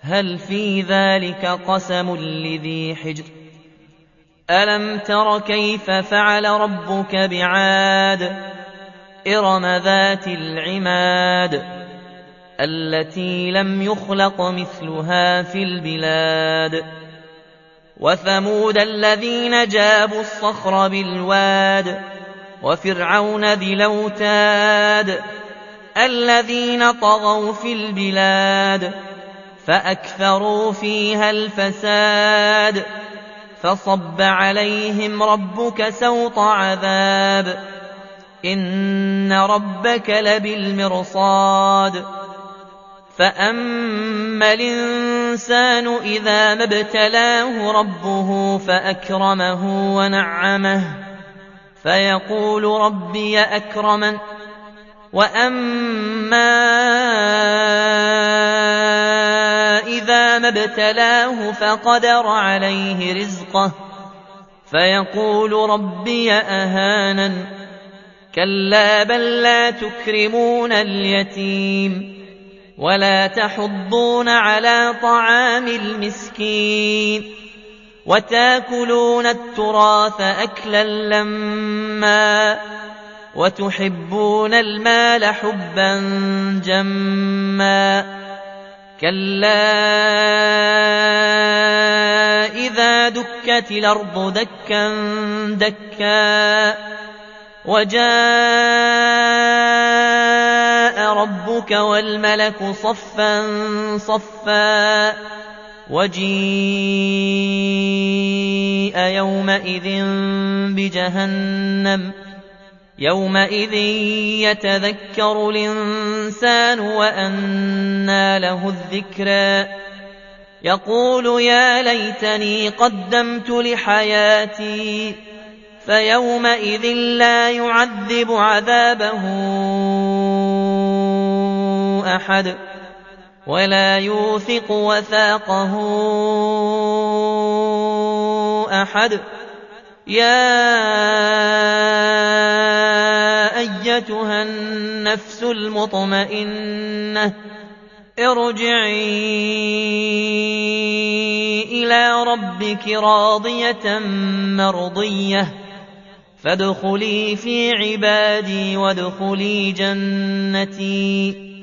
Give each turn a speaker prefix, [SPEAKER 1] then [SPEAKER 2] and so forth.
[SPEAKER 1] هل في ذلك قسم لذي حجر ألم تر كيف فعل ربك بعاد إرم ذات العماد التي لم يخلق مثلها في البلاد وثمود الذين جابوا الصخر بالواد وفرعون ذي الأوتاد الذين طغوا في البلاد فأكثروا فيها الفساد فصب عليهم ربك سوط عذاب إن ربك لبالمرصاد فأما الإنسان إذا ما ابتلاه ربه فأكرمه ونعمه فيقول ربي أكرمن وأما إذا ما ابتلاه فقدر عليه رزقه فيقول ربي أهانن كلا بل لا تكرمون اليتيم ولا تحضون على طعام المسكين وتاكلون التراث أكلا لما وتحبون المال حبا جما كلا إذا دكت الأرض دكا دكا وجاء ربك والملك صفا صفا وجيء يومئذ بجهنم يومئذ يتذكر الإنسان وأنى له الذكرى يقول يا ليتني قدمت لحياتي فيومئذ لا يعذب عذابه أحد ولا يوثق وثاقه أحد يا أيتها النفس المطمئنة ارجعي إلى ربك راضية مرضية فادخلي في عبادي وادخلي جنتي